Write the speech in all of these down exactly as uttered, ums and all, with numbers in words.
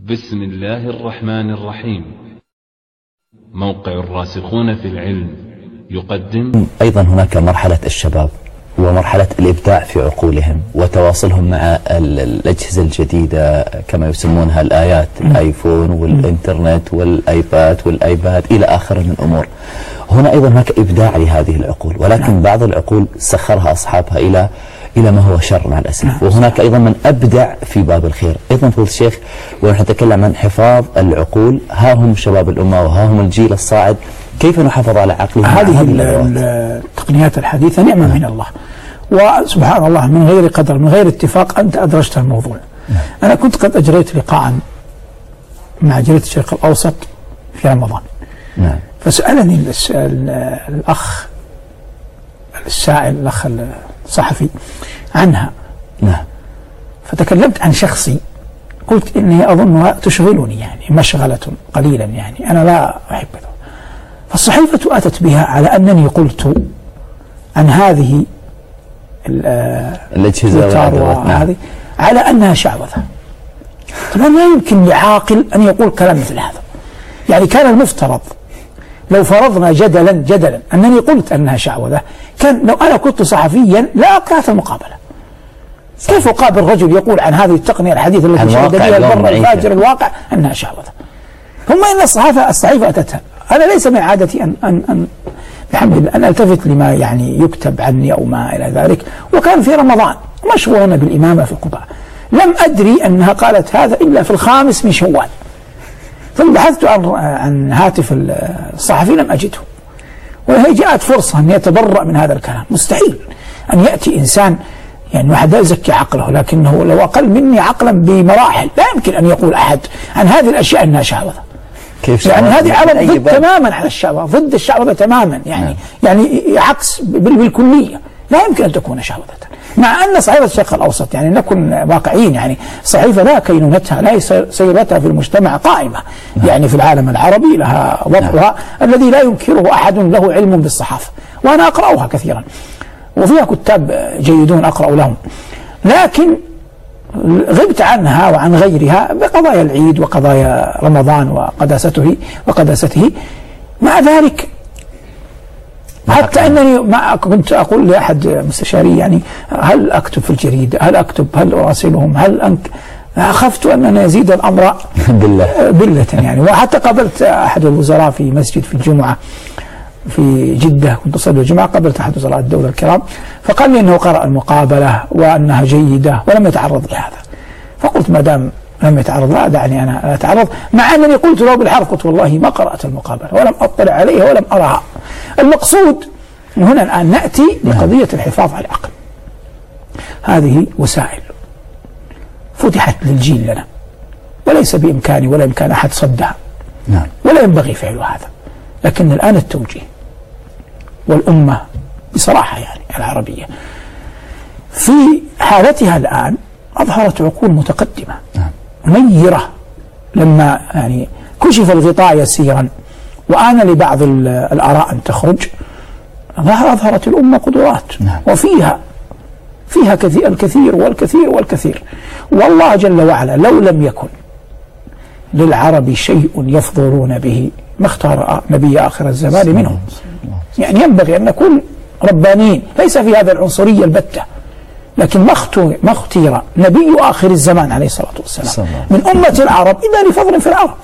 بسم الله الرحمن الرحيم. موقع الراسخون في العلم يقدم. أيضا هناك مرحلة الشباب ومرحلة الإبداع في عقولهم وتواصلهم مع الأجهزة الجديدة كما يسمونها الآيات، الآيفون والإنترنت والآيباد والآيباد إلى آخر من الأمور. هنا أيضا هناك إبداع لهذه العقول، ولكن بعض العقول سخرها أصحابها إلى إلى ما هو شر مع الأسف. وهناك أيضا من أبدع في باب الخير. أيضا فضيلة الشيخ ونحن نتكلم عن حفاظ العقول، ها هم شباب الأمة وها هم الجيل الصاعد، كيف نحافظ على عقلهم؟ هذه التقنيات الحديثة نعمة من الله، وسبحان الله من غير قدر من غير اتفاق أنت أدرجت الموضوع. نعم. أنا كنت قد أجريت لقاء مع جريدة الشرق الأوسط في رمضان. نعم. فسألني الأخ السائل الأخ الصحفي عنها. نعم. فتكلمت عن شخصي، قلت إني أظنها تشغلني يعني مشغلة قليلا، يعني أنا لا أحب ذلك. فالصحيفة أتت بها على أنني قلت عن هذه الأجهزة وهذه على أنها شعوذة. طبعا لا يمكن لعاقل أن يقول كلام مثل هذا. يعني كان المفترض لو فرضنا جدلا جدلا أنني قلت أنها شعوذة، كان لو أنا كنت صحفيا لا أقرأت المقابلة. كيف أقابل رجل يقول عن هذه التقنية الحديثة التي شهد بها البر الفاجر الواقع أنها شعوذة؟ ثم إن الصحافة الصحيفة أتتها. أنا ليس من عادتي أن أن أن بحمد الله أن ألتفت لما يعني يكتب عني أو ما إلى ذلك، وكان في رمضان مشغولون بالإمامة في قباء. لم أدري أنها قالت هذا إلا في الخامس من شوال، ثم بحثت عن عن هاتف الصحفي لم أجده، وهي جاءت فرصة أن يتبرأ من هذا الكلام. مستحيل أن يأتي إنسان، يعني واحد لا يزكي عقله، لكنه لو أقل مني عقلا بمراحل لا يمكن أن يقول أحد عن هذه الأشياء أنها شعوذة. كيف يعني هذه عمل ضد تماما على الشعوذة، ضد الشعوذة تماما، يعني نعم. يعني عكس بالكلية، لا يمكن أن تكون شعوذة. مع أن صحيفة الشرق الأوسط يعني نكون واقعيين، يعني صحيفة لا كينونتها لا سيرتها في المجتمع قائمة، نعم. يعني في العالم العربي لها وضعها نعم. الذي لا ينكره أحد له علم بالصحافة، وأنا أقرأها كثيرا وفيها كتاب جيدون أقرأ لهم، لكن غبت عنها وعن غيرها بقضايا العيد وقضايا رمضان وقداسته وقداسته. مع ذلك حتى أنني ما كنت أقول لأحد مستشاري يعني هل أكتب في الجريدة، هل أكتب، هل أراسلهم، هل أنك أخفت أن يزيد الأمر بلة بلة يعني. وحتى قابلت أحد الوزراء في مسجد في الجمعة في جدة، كنت أصلي الجمعة، قابلت أحد وزراء الدولة الكرام فقال لي أنه قرأ المقابلة وأنها جيدة ولم يتعرض لهذا. فقلت ما دام لم يتعرض لا دعني أنا أتعرض، مع أنني قلت له بالحرف، قلت والله ما قرأت المقابلة ولم أطلع عليها ولم أرها. المقصود هنا الآن نأتي لقضية الحفاظ على العقل. هذه وسائل فتحت للجيل لنا، وليس بإمكاني ولا إمكان أحد صدها، ولا ينبغي فعل هذا. لكن الآن التوجيه والأمة بصراحة يعني العربية في حالتها الآن أظهرت عقول متقدمة منيرة. لما يعني كشف الغطاء يسيرا وآن لبعض الآراء أن تخرج، أظهرت الأمة قدرات، وفيها فيها كثير الكثير والكثير والكثير. والله جل وعلا لو لم يكن للعرب شيء يفضلون به ما اختار نبي آخر الزمان منهم. يعني ينبغي أن نكون ربانيين، ليس في هذا العنصرية البتة، لكن ما اختير نبي آخر الزمان عليه الصلاة والسلام من أمة العرب إلا لفضل في العرب،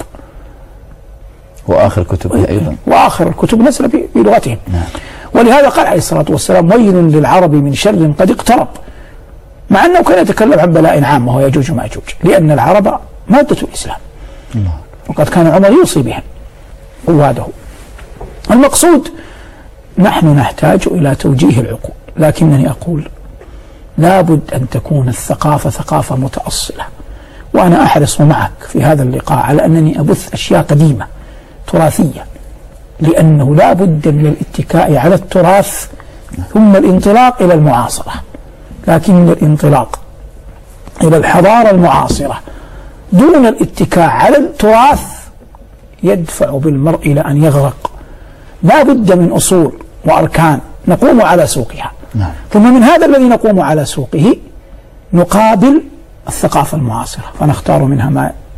وآخر كتبه أيضا، وآخر الكتب نزل بلغتهم. نعم. ولهذا قال عليه الصلاة والسلام ويل للعرب من شر قد اقترب، مع أنه كان يتكلم عن بلاء عام وهو يجوج وماجوج، لأن العرب مادة الإسلام. الله. وقد كان عمر يوصي بهم قواده. المقصود نحن نحتاج إلى توجيه العقول، لكنني أقول لابد أن تكون الثقافة ثقافة متأصلة. وأنا أحرص معك في هذا اللقاء على أنني أبث أشياء قديمة تراثية، لأنه لابد من الاتكاء على التراث ثم الانطلاق إلى المعاصرة. لكن الانطلاق إلى الحضارة المعاصرة دون الاتكاء على التراث يدفع بالمرء إلى أن يغرق. لا بد من أصول وأركان نقوم على سوقها. نعم. ثم من هذا الذي نقوم على سوقه نقابل الثقافة المعاصرة، فنختار منها ما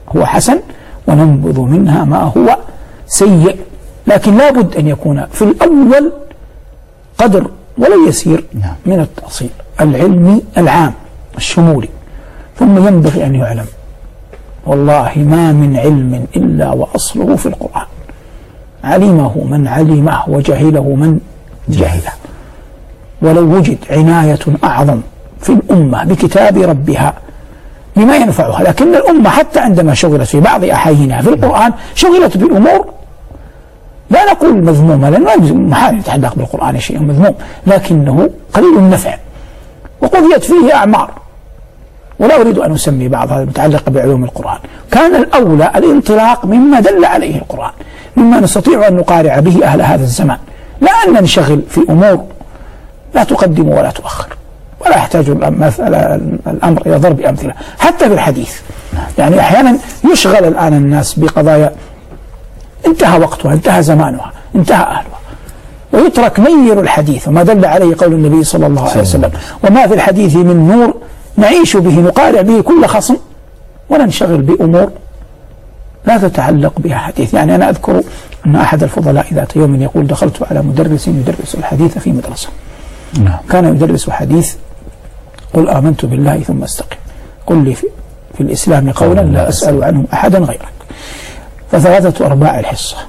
هو حسن وننبذ منها ما هو سيء. لكن لا بد أن يكون في الأول قدر ولو يسير من التأصيل العلمي العام الشمولي. ثم ينبغي أن يعلم والله ما من علم إلا وأصله في القرآن، علمه من علمه وجهله من جهله. ولو وجد عناية أعظم في الأمة بكتاب ربها بما ينفعها، لكن الأمة حتى عندما شغلت في بعض أحايينها في القرآن شغلت بأمور لا نقول مذمومة، لأنه محال يتعلق بالقرآن شيء مذموم، لكنه قليل النفع وقضيت فيه أعمار. ولا أريد أن أسمي بعضها المتعلقة بعلوم القرآن. كان الأولى الانطلاق مما دل عليه القرآن، مما نستطيع أن نقارع به أهل هذا الزمان، لا أن ننشغل في أمور لا تقدم ولا تؤخر، ولا يحتاج الأمر إلى ضرب أمثلة. حتى في الحديث يعني أحيانا يشغل الآن الناس بقضايا انتهى وقتها، انتهى زمانها، انتهى أهلها، ويترك نير الحديث وما دل عليه قول النبي صلى الله عليه وسلم: وما في الحديث من نور نعيش به نقارع به كل خصم وننشغل بأمور لا تتعلق بها حديث. يعني أنا أذكر أن أحد الفضلاء ذات يوم يقول: دخلت على مدرس يدرس الحديث في مدرسة، كان يدرس حديث قل آمنت بالله ثم استقم، قل لي في, في الإسلام قولا لا أسأل عنه أحدا غيرك. فثلاثة أرباع الحصة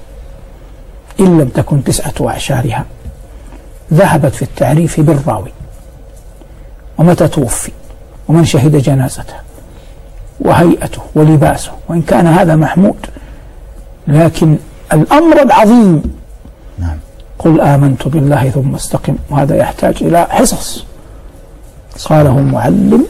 إن لم تكن تسعة أعشارها ذهبت في التعريف بالراوي ومتى توفي ومن شهد جنازته وهيئته ولباسه، وإن كان هذا محمود، لكن الأمر العظيم نعم. قل آمنت بالله ثم استقم، وهذا يحتاج إلى حصص. قاله المعلم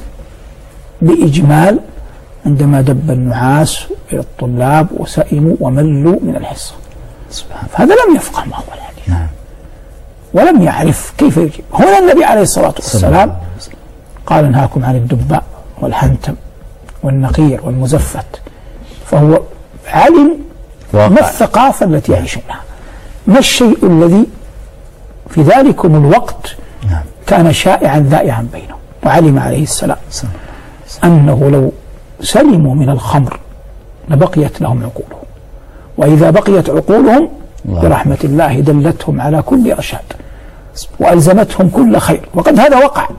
بإجمال عندما دب النعاس إلى الطلاب وسئموا وملوا من الحصة. هذا لم يفقه ما هو الحديث نعم. ولم يعرف كيف يجيب. هنا النبي عليه الصلاة والسلام قال: انهاكم عن الدباء والحنتم والنقير والمزفت. فهو علم ما الثقافة التي يعيشونها، ما الشيء الذي في ذلكم الوقت كان شائعا ذائعا بينهم. وعلم عليه السلام أنه لو سلموا من الخمر لبقيت لهم عقولهم، وإذا بقيت عقولهم برحمة الله دلتهم على كل رشاد وألزمتهم كل خير. وقد هذا وقع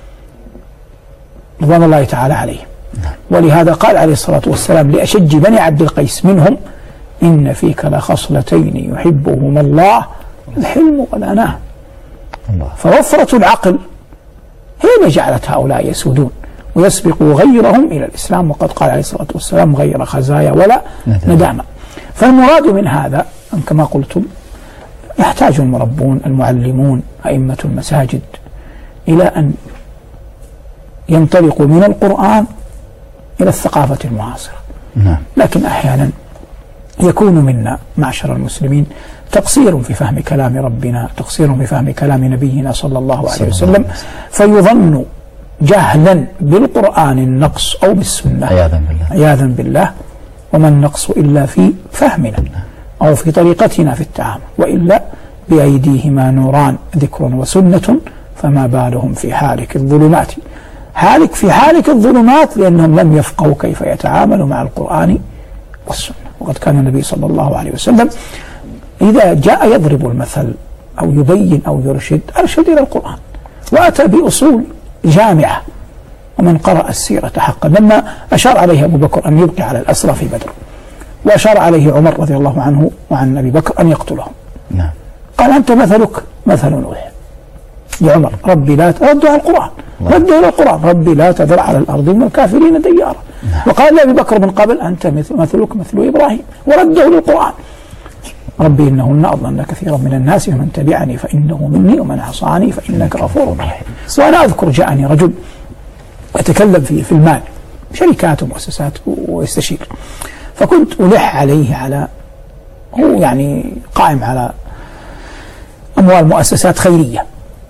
رضوان الله تعالى عليهم. ولهذا قال عليه الصلاة والسلام لأشج بني عبد القيس منهم: إن فيك لخصلتين يحبهما الله، الحلم والأناة. فوفرة العقل هي اللي جعلت هؤلاء يسودون ويسبقوا غيرهم إلى الإسلام، وقد قال عليه الصلاة والسلام: غير خزايا ولا ندامة. فالمراد من هذا كما قلتم يحتاج المربون المعلمون أئمة المساجد إلى أن ينطلقوا من القرآن إلى الثقافة المعاصرة. لكن أحيانا يكون منا معشر المسلمين تقصير في فهم كلام ربنا، تقصير في فهم كلام نبينا صلى الله عليه وسلم، فيظن جهلا بالقرآن النقص أو بالسنة عياذا بالله. عياذا بالله. وما النقص إلا في فهمنا أو في طريقتنا في التعامل، وإلا بأيديهما نوران ذكر وسنة فما بالهم في حالك الظلمات. حالك في حالك الظلمات لأنهم لم يفقهوا كيف يتعاملوا مع القرآن والسنة. وقد كان النبي صلى الله عليه وسلم إذا جاء يضرب المثل أو يبين أو يرشد أرشد إلى القرآن، وأتى بأصول جامعة. ومن قرأ السيرة حقا لما أشار عليه أبو بكر أن يبقي على الأسرى في بدر، وأشار عليه عمر رضي الله عنه وعن أبي بكر أن يقتلهم، نعم. قال: أنت مثلك مثل نوح. لعمر: ربي لا ردوا على القرآن، ردوا إلى القرآن، ربي لا تذر على الأرض من الكافرين ديارا. نعم. وقال لأبي بكر من قبل: أنت مثلك مثل إبراهيم، وردوا للقرآن، ربي إنهن أضلن كثيرا من الناس ومن تبعني فإنه مني ومن عصاني فإنك غفور رحيم. وأنا أذكر جاءني رجل يتكلم في في المال، شركات ومؤسسات ويستشير، فكنت ألح عليه على هو يعني قائم على أموال مؤسسات خيرية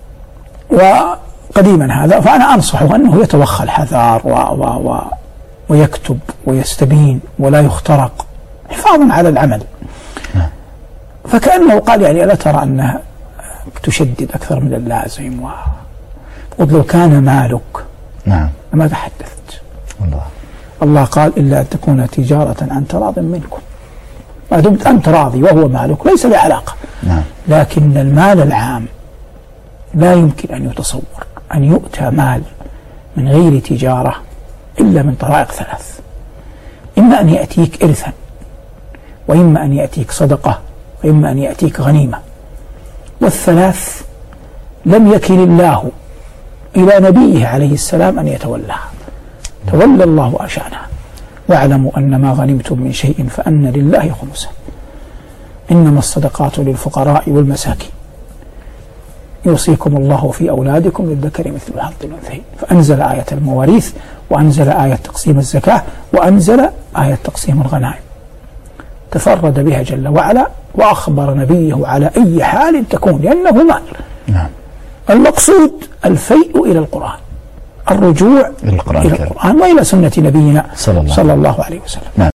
وقديما هذا، فأنا أنصحه أنه يتوخى الحذار و و و ويكتب ويستبين ولا يخترق حفاظا على العمل. فكأنه قال: يعني ألا ترى أنها تشدد أكثر من اللازم؟ وقلت: لو كان مالك نعم ما تحدثت. الله. الله قال إلا أن تكون تجارة عن تراض منكم. ما دمت أنت راضي وهو مالك ليس له علاقة. نعم. لكن المال العام لا يمكن أن يتصور أن يؤتى مال من غير تجارة إلا من طرائق ثلاث: إما أن يأتيك إرثا، وإما أن يأتيك صدقة، وإما أن يأتيك غنيمة. والثلاث لم يكل الله إلى نبيه عليه السلام أن يتولاها، تولى الله أشأنها. واعلموا أن ما غنمتم من شيء فأن لله خمسه، إنما الصدقات للفقراء والمساكين، يوصيكم الله في أولادكم للذكر مثل حظ الأنثيين. فأنزل آية المواريث، وأنزل آية تقسيم الزكاة، وأنزل آية تقسيم الغنائم، تفرد بها جل وعلا، وأخبر نبيه على أي حال تكون لأنه مال. نعم. المقصود الفيء إلى القرآن، الرجوع القرآن إلى القرآن وإلى سنة نبينا صلى الله, صلى الله عليه وسلم. نعم.